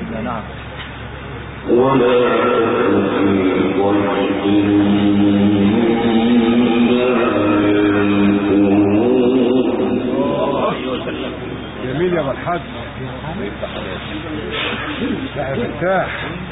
نعم. ولا جميل يا ابو الحاج. لا فتاح.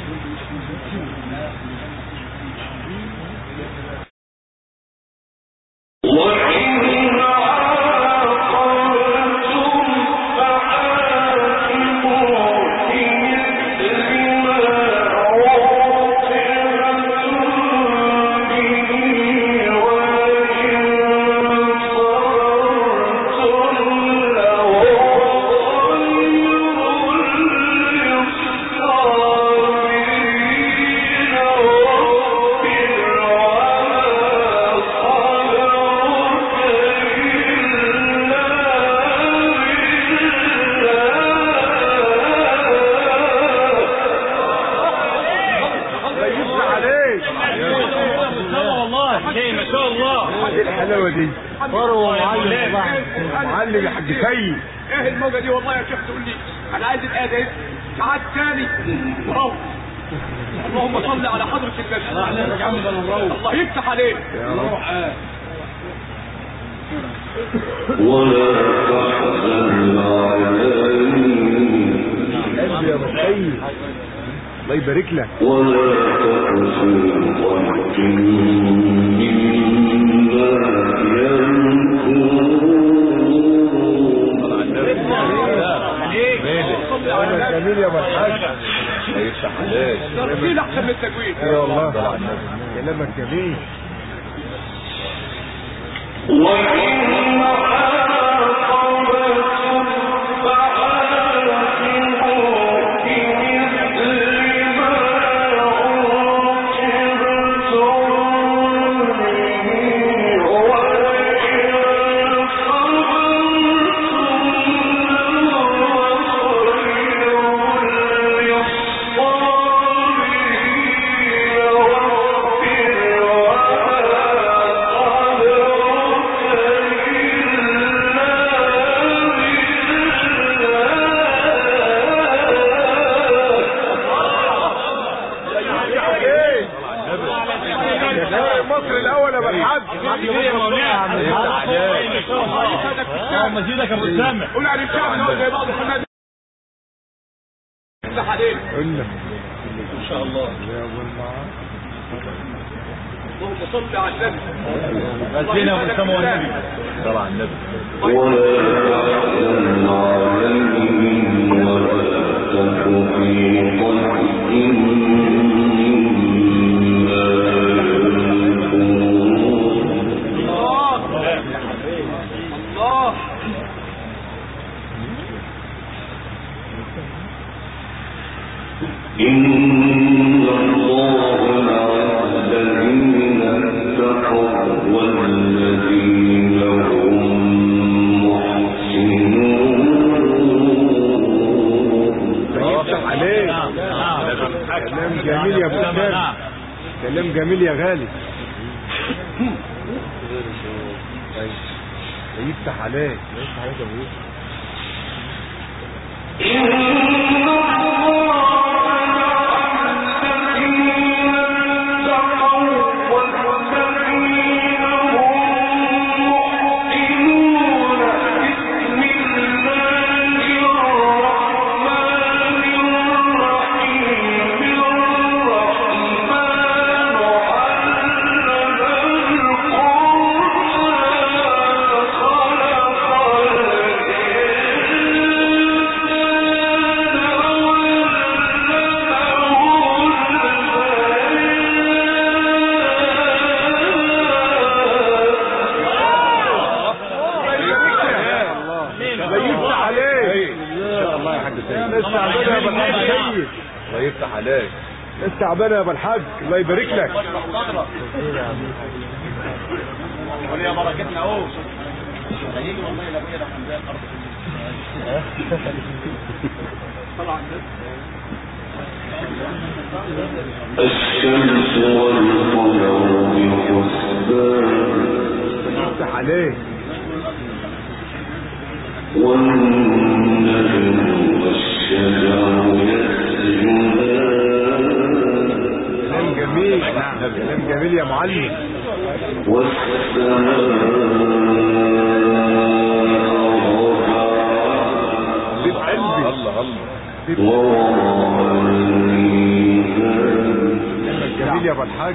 الحلاوه دي فروه معلم يا حاج سيد. ايه الموجه دي والله يا شيخ؟ تقول لي انا عايز الايه دي ساعات تاني. اللهم صل على حضره النبي. الله يفتح عليك يا رب. ولا تحزن عليهم يا ابو سيد الله يبارك لك. ولا تحزن جميل يا ابو الحاج. هيفتح عليك. ترتيل احسن من التجويد. يا والله كلامك جميل. مزيدك ابو سامع. قول على الشعب اللي هو زي بعض الحماد. افتح عليك. قلنا ان شاء الله. يا ابو المعاصي. اللهم صل على النبي. ادينا ابو سامع والنبي. صل على النبي. ولا تحزن عليهم ولا تك في ضيق إن الله مع الذين اتقوا والذين هم محسنون. يفتح عليك. كلام جميل يا ابو سامع. كلام جميل يا غالي. يفتح عليك. يفتح عليك يا ابو يوسف. الله يفتح عليك. تعبان يا ابو الحاج الله يبارك لك. قول يا بركتنا اهو. هيجي والله لابويا لو كان زي الارض. طلع الشمس والقمر بحسبان. افتح عليك. والنجم والشجر يسجدان. جميل. كلام جميل يا معلم. حبيب قلبي. كلامك جميل يا ابو الحاج.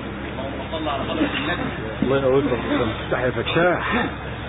الله يقويك. افتح يا فتاح.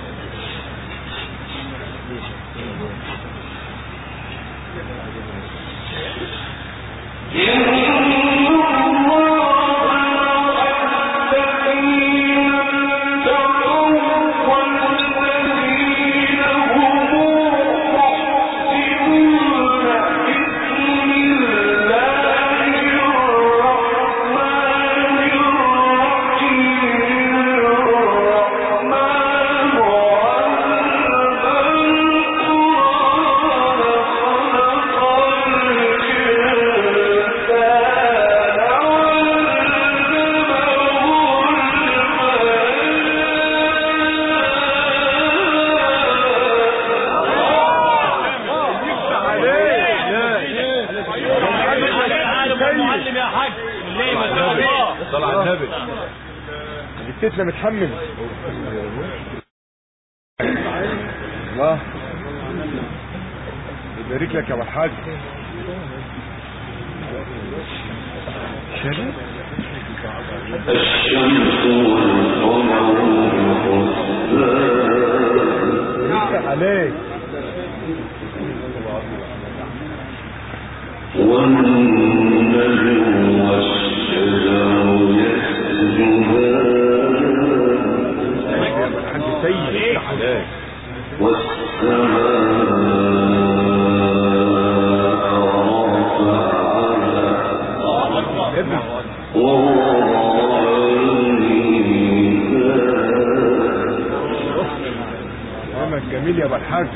جبتنا متحمل. الله يبارك لك يا ابو الحاج. شريف الشمس والقمر يفتح عليك. والنجم والشجر يسجدان سيد والسماء رفعها ووضع الميزان. كلامك جميل يا ابو الحاج.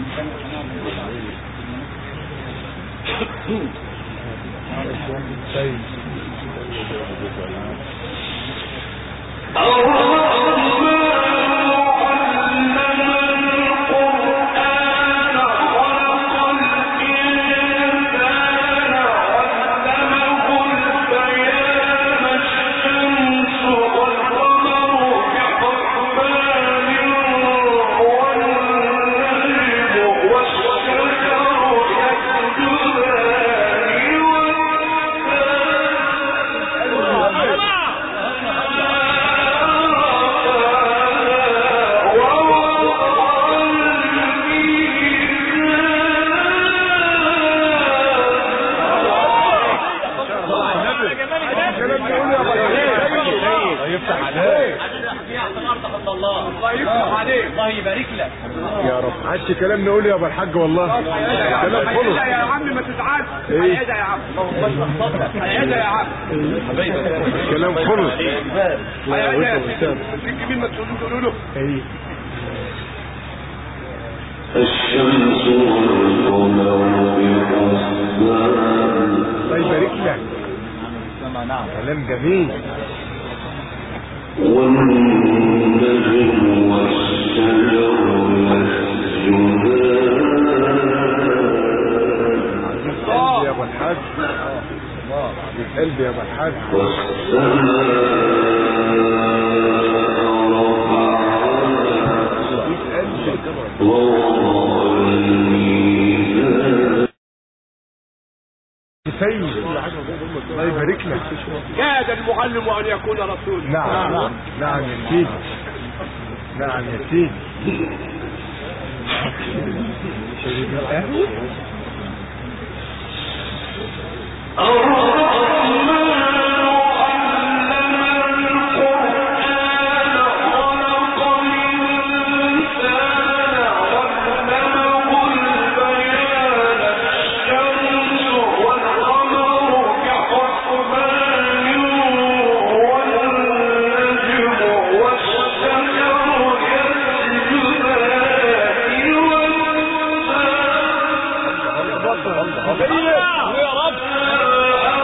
الله يبارك لك يا رب. عادش كلام نقوله يا ابو الحاج والله. كلام خلص يا عم. ما تزعلش. هيدا يا عم. هيدا يا عم. كلام خلص. مين ما تقولوا له. الشمس والقمر بحسبان. الله يبارك لك. كلام جميل. والنجم والشجر يسجدان. قلبي يا ابو الحاج. قلبي يا ابو الحاج. والسماء رفعها ووضع الميزان. سيد الله يبارك لك. كاد المعلم ان يكون رسول. نعم نعم يا سيدي. نعم يا سيدي. يا رب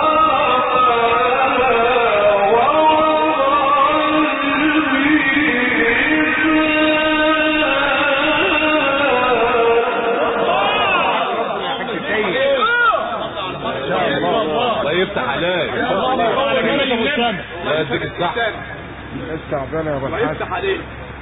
يفتح عليك. لا يديك الصح. استعبنا يا ابو الحاج. يفتح عليك.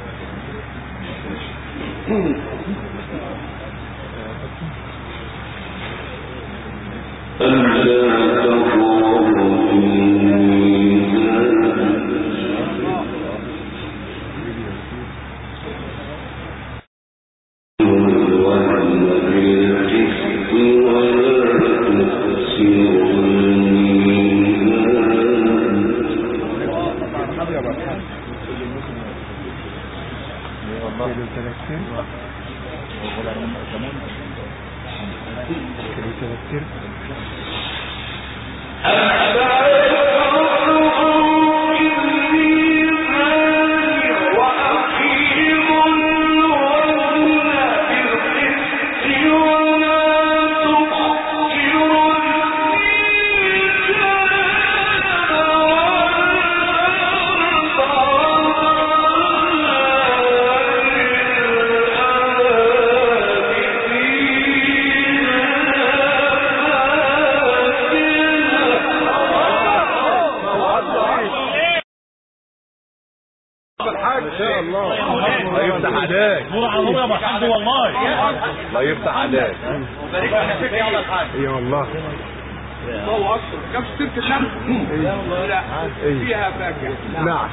الله يفتح عليك. اي والله. الله اكبر. كم ست الشمس؟ لا فيها فاكهه. نعم.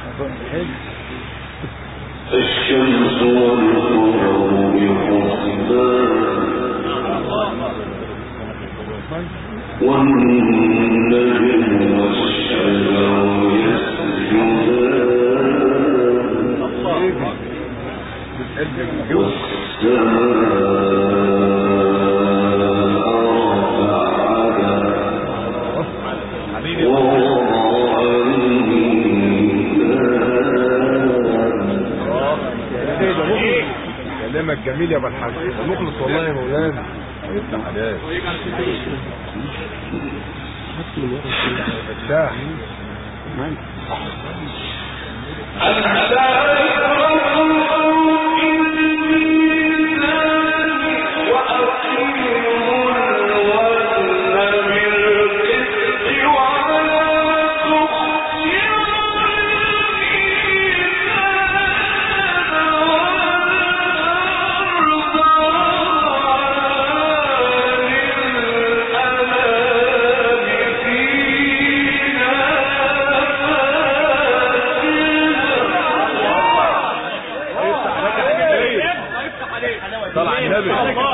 الشمس والقمر بحسبان والنجم والشجر يسجدان كلامك جميل يا ابو الحاج. مخلص والله يا مولانا. يفتح عليك. فتاح. طلع النبي.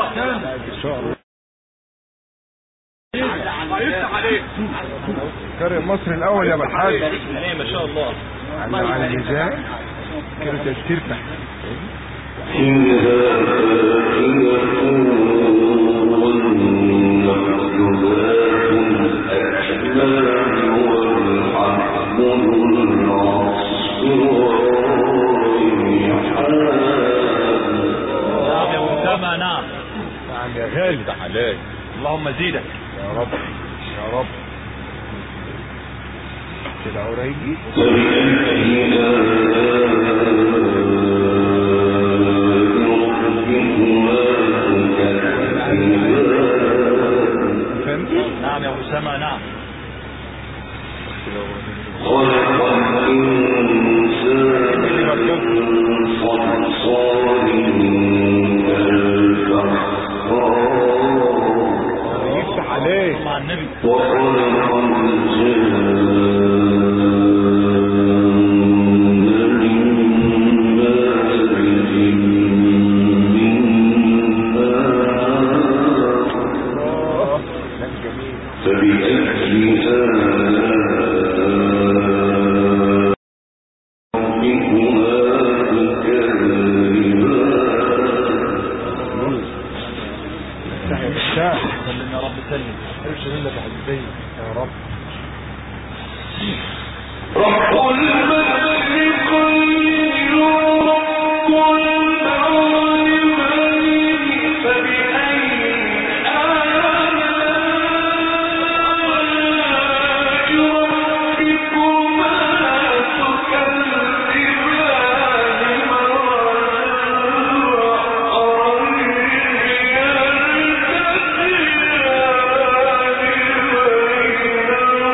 قارئ مصر الاول يا ابو الحاج. ما شاء الله. على الميزان كده ترتاح. نعم يا غالي. يفتح عليك. اللهم زيدك يا رب يا رب. كده قريبي. نعم يا أسامة. نعم. خلق الإنسان من صلصال يفتح عليك. مع النبي. وخلق سلم يا رب سلم. ارشد لك حبيبي يا رب. رب المشرقين ورب المغربين فبأي آلاء ربكما تكذبان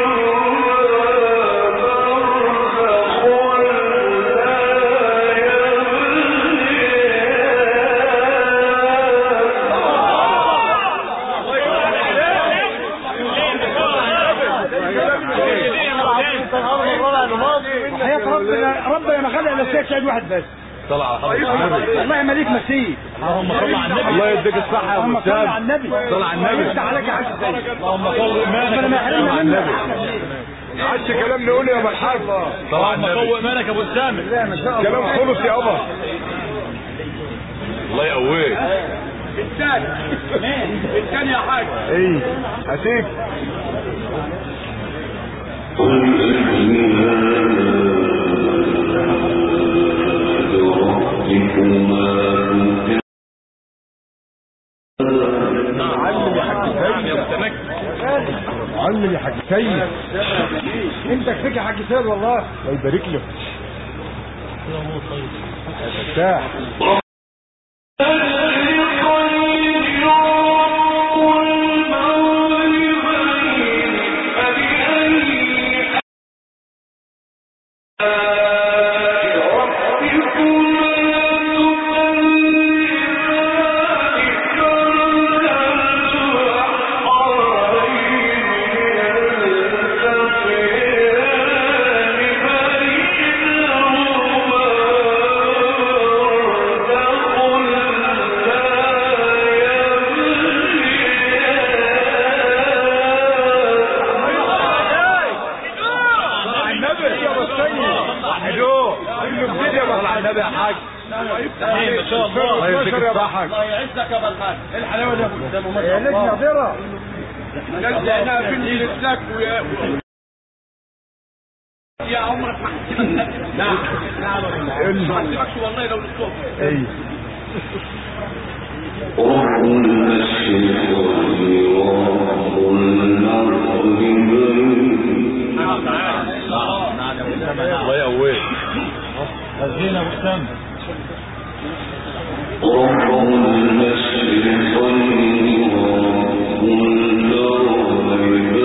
حياة ربنا ما خلق الا سيد واحد بس. طلع على حضرة النبي. والله ما ليك مسيح. اللهم صل على النبي. الله يديك الصحة يا ابو صل على النبي. صل على النبي. يفتح عليك عز اللهم صل ايمانك على النبي. عادش كلام نقوله يا ابو الحاج. صل على النبي. قوي ايمانك يا ابو السامي. كلام خلص يا ابا. الله يقويك. الثاني يا حاج. ايه هسيب. علم يا حاج سيد. انت كفيك يا حاج سيد والله. الله يبارك له. يا فتاح. يا عمرك نعم ما حسبكش والله لو للصبح. ايه رب المشرق ورب المغرب. الله يقويك. غزينا وسام. رب المشرق ورب المغرب.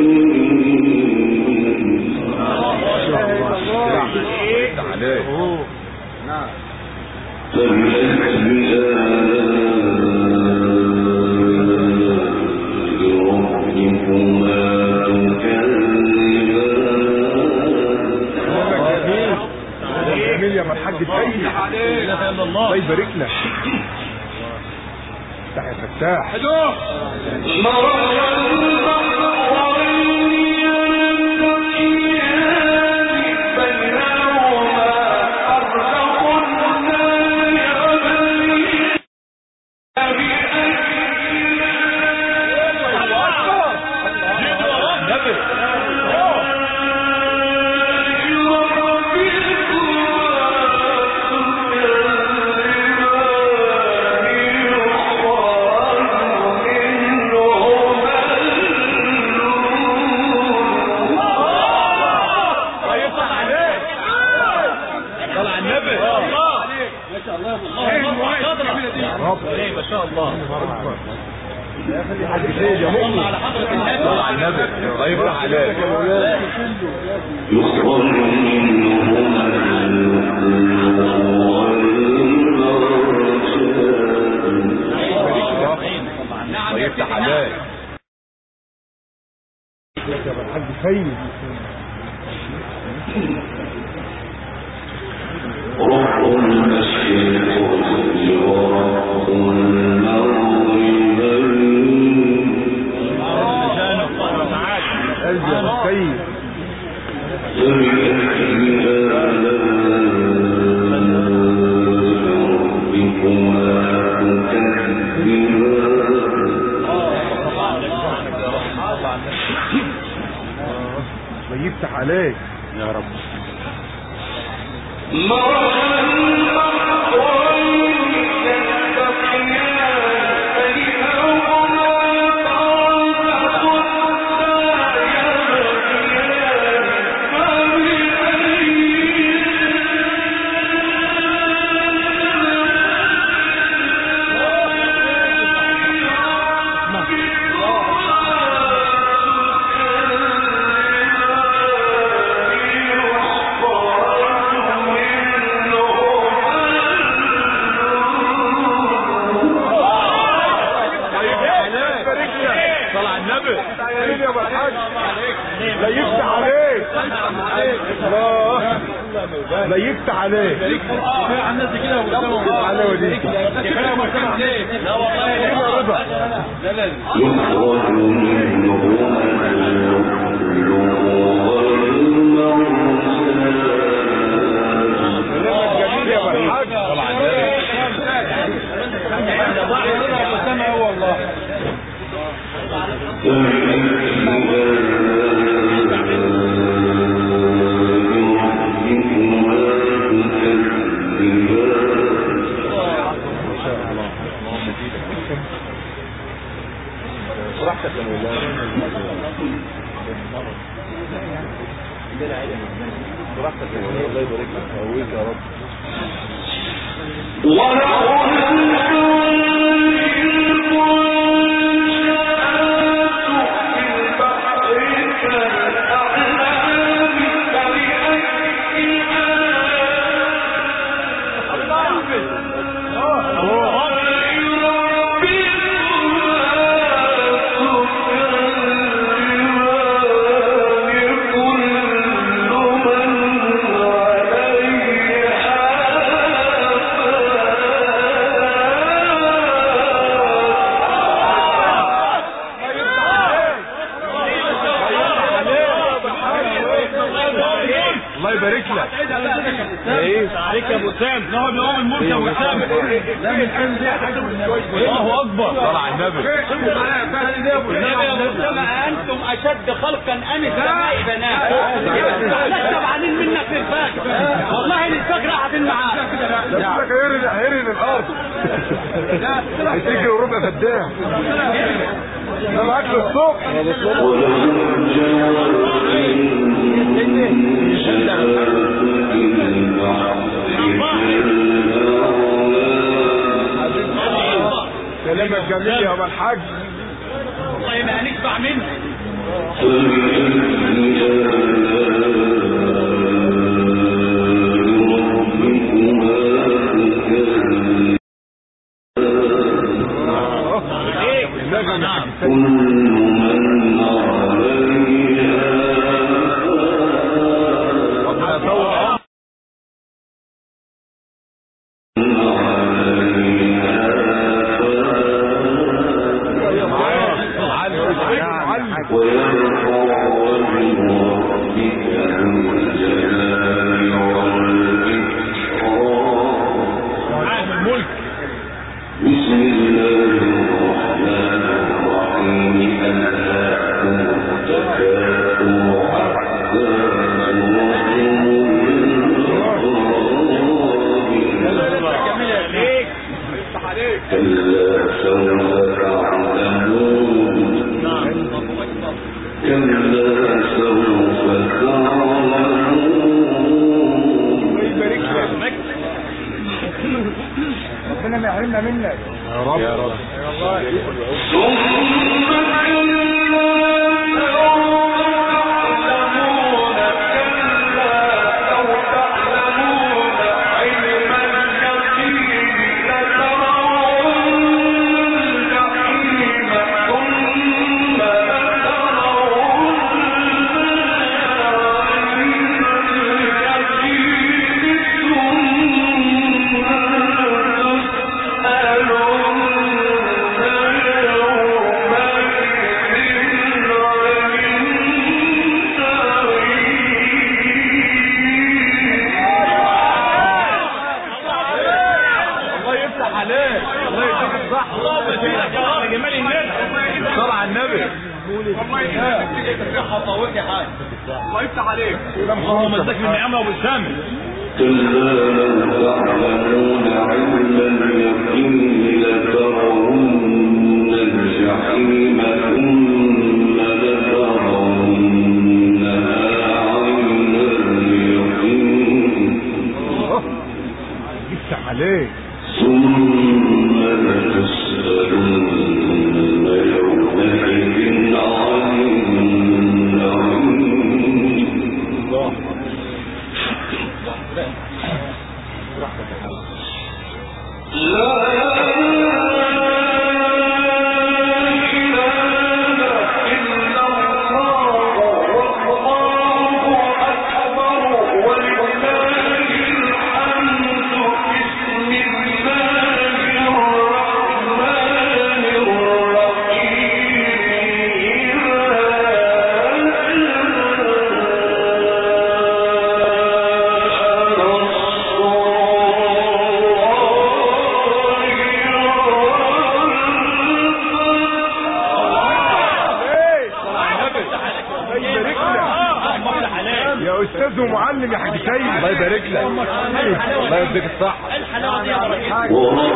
جميل يا الحاج سيد. الله يبارك لك. افتح يا فتاح. ما شاء الله. حاج سيد يا مؤمن. على حضرة النبي. صل على النبي. الله يفتح عليك. يخرج منهما الله يفتح عليك. يا الحاج سيد. رب المشرق ورب المغرب. الجا سيد. ويفتح عليك يا رب. لا يفتح عليك. عليك الله بيكت عليك على الناس كده على وديك لا والله رضا يخرج منهما اللؤلؤ جميل يا الحاج طبعا والله براحتك يا مولانا براحتك يا مولانا الله يبارك لك ويقويك يا رب عليك يا ابو سام نقعد نقوم الملك يا ابو سام الله اكبر طلع النبي انتم اشد خلقا ام السماء بنات لا طبعانين منك للفجر والله للفجر قاعدين معاك لك هيرن الارض هتيجي وربع فدان ده معاك للصبح كلامك جميل يا ابو الحاج والله ما هنشبع منه ربنا ما يحرمنا منك يا رب يا رب الله يفتح عليك الله مزاك من نعمه ابو سام كلا لو تعلمون علم اليقين لترون الجحيم ثم لترونها عين اليقين يفتح عليك ثم لتسألن يومئذ عن يا استاذ ومعلم يا حاج سيد، الله يبارك لك، الله يديك الصحة. الحلاوة دي يا بركة.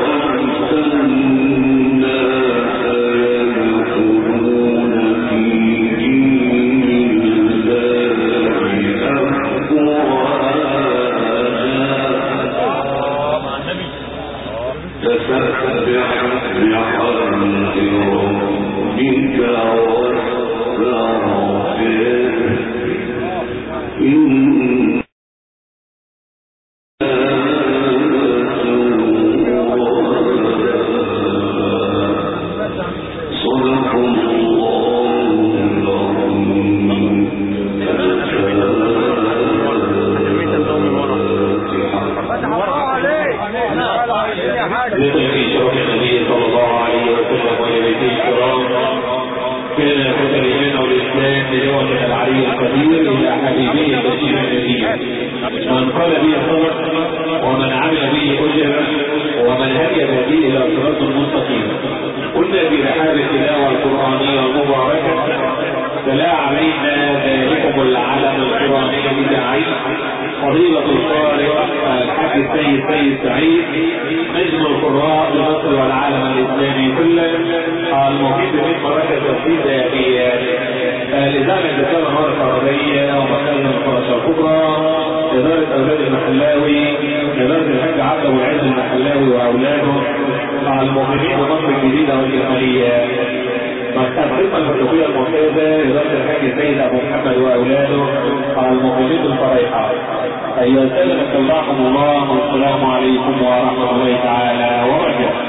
من قال به صدق ومن عمل به أجر ومن هدي به إلى صراط مستقيم. قلنا في رحاب التلاوة القرآنية المباركة تلا علينا ذلكم العلم القرآني بداعي فضيلة القارئ الحاج السيد سعيد نجم القراء لمصر والعالم الإسلامي كله المفيد من بركة تفسير لزامة الرسالة مرة فرضية ومكان الفرشة الكبرى إدارة أولاد المحلاوي إدارة الحاج عبد أبو العز المحلاوي وأولاده المؤمنين بمصر الجديدة والجمالية الخدمة الفندقية الممتازة إدارة الحاج السيد أبو محمد وأولاده المؤمنين بالفريحة. أيها السادة نسألكم الله والسلام عليكم ورحمة الله تعالى وبركاته.